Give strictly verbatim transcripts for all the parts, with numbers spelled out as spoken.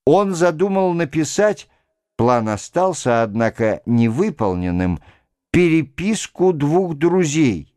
Он задумал написать, план остался, однако, невыполненным, переписку двух друзей,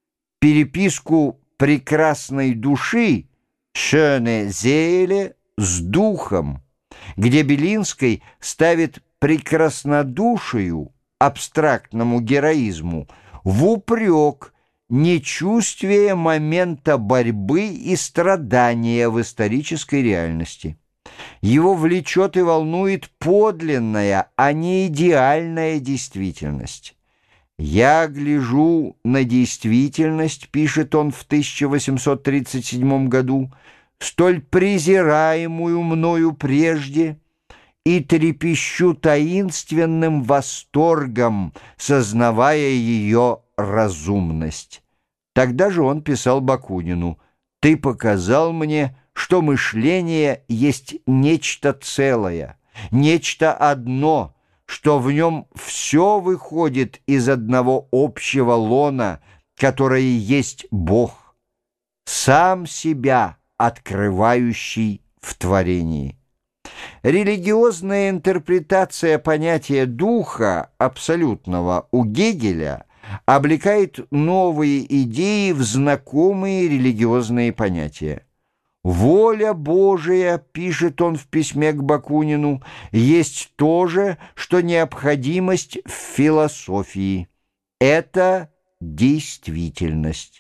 переписку прекрасной души, «Schöne Seele», с духом, где Белинский ставит прекраснодушию, абстрактному героизму, в упрек нечувствие момента борьбы и страдания в исторической реальности. Его влечет и волнует подлинная, а не идеальная действительность. «Я гляжу на действительность», — пишет он в тысяча восемьсот тридцать седьмом году, «столь презираемую мною прежде, и трепещу таинственным восторгом, сознавая ее разумность». Тогда же он писал Бакунину: «Ты показал мне, что мышление есть нечто целое, нечто одно, что в нем все выходит из одного общего лона, которое есть Бог, сам себя открывающий в творении». Религиозная интерпретация понятия духа абсолютного у Гегеля облекает новые идеи в знакомые религиозные понятия. «Воля Божия», — пишет он в письме к Бакунину, — «есть то же, что необходимость в философии. Это действительность».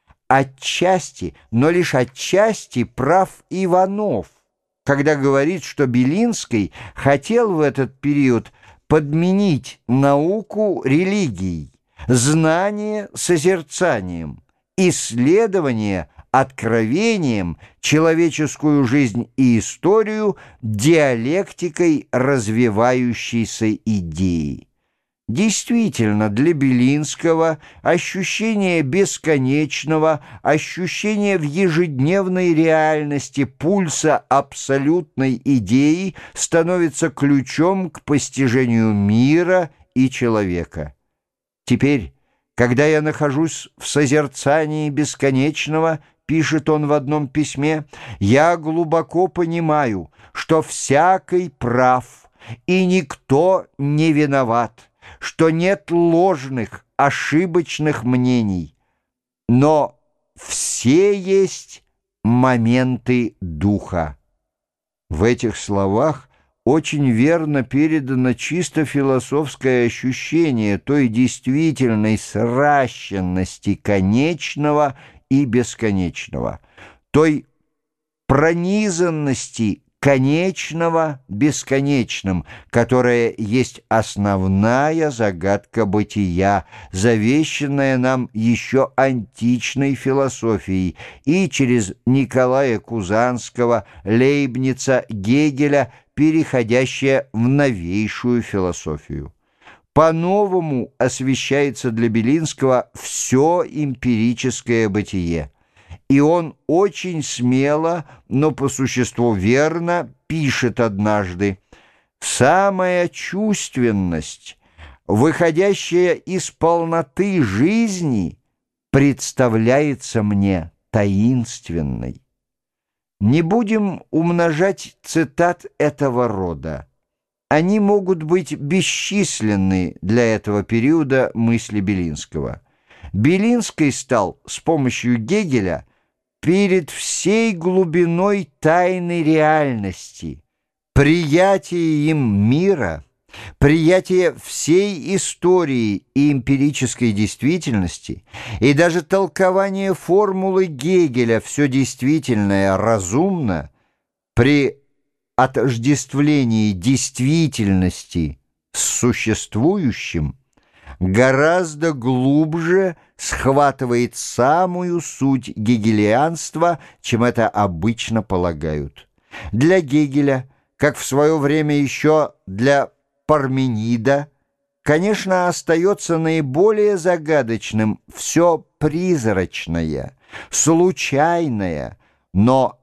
Отчасти, но лишь отчасти прав Иванов, когда говорит, что Белинский хотел в этот период подменить науку религией, знание созерцанием, исследование откровением, человеческую жизнь и историю диалектикой развивающейся идеи. Действительно, для Белинского ощущение бесконечного, ощущение в ежедневной реальности пульса абсолютной идеи становится ключом к постижению мира и человека. Теперь, когда я нахожусь в созерцании бесконечного, пишет он в одном письме, я глубоко понимаю, что всякий прав и никто не виноват, что нет ложных, ошибочных мнений, но все есть моменты духа. В этих словах очень верно передано чисто философское ощущение той действительной сращенности конечного и бесконечного, той пронизанности конечного бесконечным, которая есть основная загадка бытия, завещанная нам еще античной философией и через Николая Кузанского, Лейбница, Гегеля, переходящая в новейшую философию. По-новому освещается для Белинского все эмпирическое бытие. И он очень смело, но по существу верно пишет однажды: «Самая чувственность, выходящая из полноты жизни, представляется мне таинственной». Не будем умножать цитат этого рода. Они могут быть бесчисленны для этого периода мысли Белинского. Белинский стал с помощью Гегеля перед всей глубиной тайны реальности, приятие им мира, приятие всей истории и эмпирической действительности, и даже толкование формулы Гегеля «все действительное разумно» при отождествлении действительности с существующим гораздо глубже схватывает самую суть гегелианства, чем это обычно полагают. Для Гегеля, как в свое время еще для Парменида, конечно, остается наиболее загадочным все призрачное, случайное, но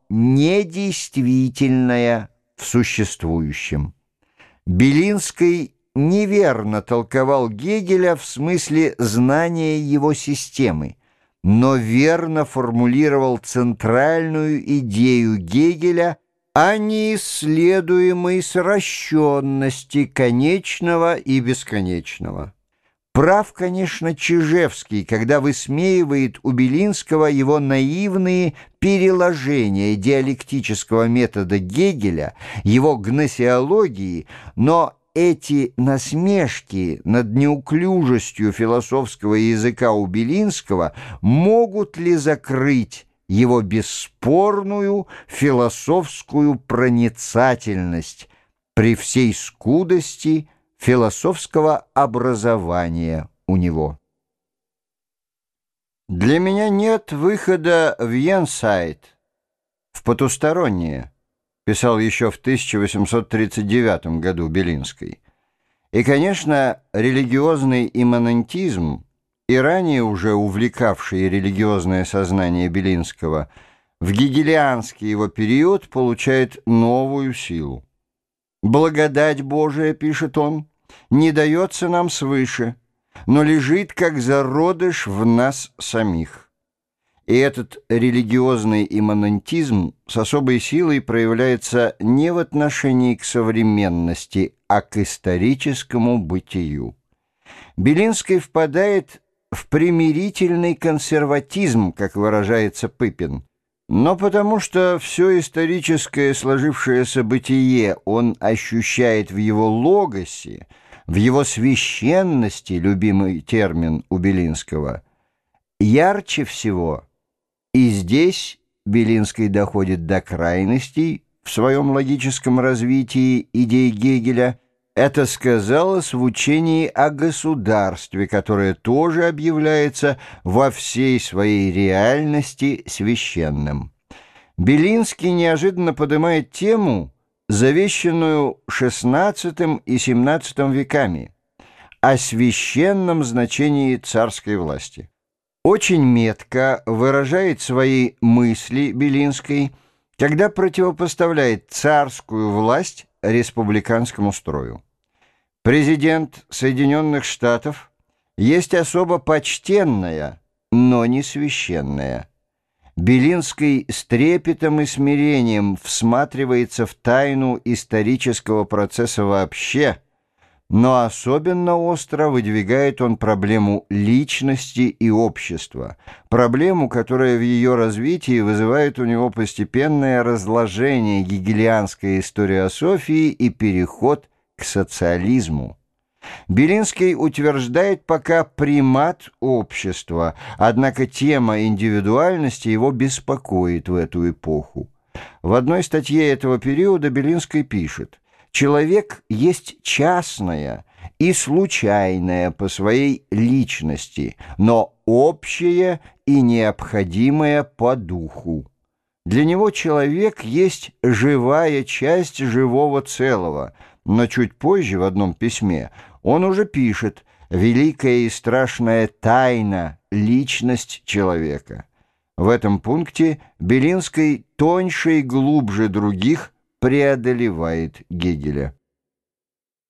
недействительное в существующем. Белинский неверно толковал Гегеля в смысле знания его системы, но верно формулировал центральную идею Гегеля о неисследуемой сращенности конечного и бесконечного. Прав, конечно, Чижевский, когда высмеивает у Белинского его наивные переложения диалектического метода Гегеля, его гносеологии, но эти насмешки над неуклюжестью философского языка у Белинского могут ли закрыть его бесспорную философскую проницательность при всей скудости философского образования у него? Для меня нет выхода в Янсайт, в потустороннее, писал еще в тысяча восемьсот тридцать девятом году Белинский. И, конечно, религиозный имманентизм, и ранее уже увлекавший религиозное сознание Белинского, в гегелианский его период получает новую силу. «Благодать Божия, — пишет он, — не дается нам свыше, но лежит как зародыш в нас самих». И этот религиозный имманентизм с особой силой проявляется не в отношении к современности, а к историческому бытию. Белинский впадает в примирительный консерватизм, как выражается Пыпин, но потому что все историческое сложившееся бытие он ощущает в его логосе, в его священности, любимый термин у Белинского, ярче всего. И здесь Белинский доходит до крайностей в своем логическом развитии идей Гегеля. Это сказалось в учении о государстве, которое тоже объявляется во всей своей реальности священным. Белинский неожиданно поднимает тему, завещанную шестнадцатым и семнадцатым веками, о священном значении царской власти. Очень метко выражает свои мысли Белинский, когда противопоставляет царскую власть республиканскому строю. Президент Соединенных Штатов есть особо почтенная, но не священная. Белинский с трепетом и смирением всматривается в тайну исторического процесса вообще, но особенно остро выдвигает он проблему личности и общества, проблему, которая в ее развитии вызывает у него постепенное разложение гегелианской историософии и переход к социализму. Белинский утверждает пока примат общества, однако тема индивидуальности его беспокоит в эту эпоху. В одной статье этого периода Белинский пишет: «Человек есть частное и случайное по своей личности, но общее и необходимое по духу. Для него человек есть живая часть живого целого». Но чуть позже, в одном письме, он уже пишет: «Великая и страшная тайна — личность человека». В этом пункте Белинский тоньше и глубже других преодолевает Гегеля.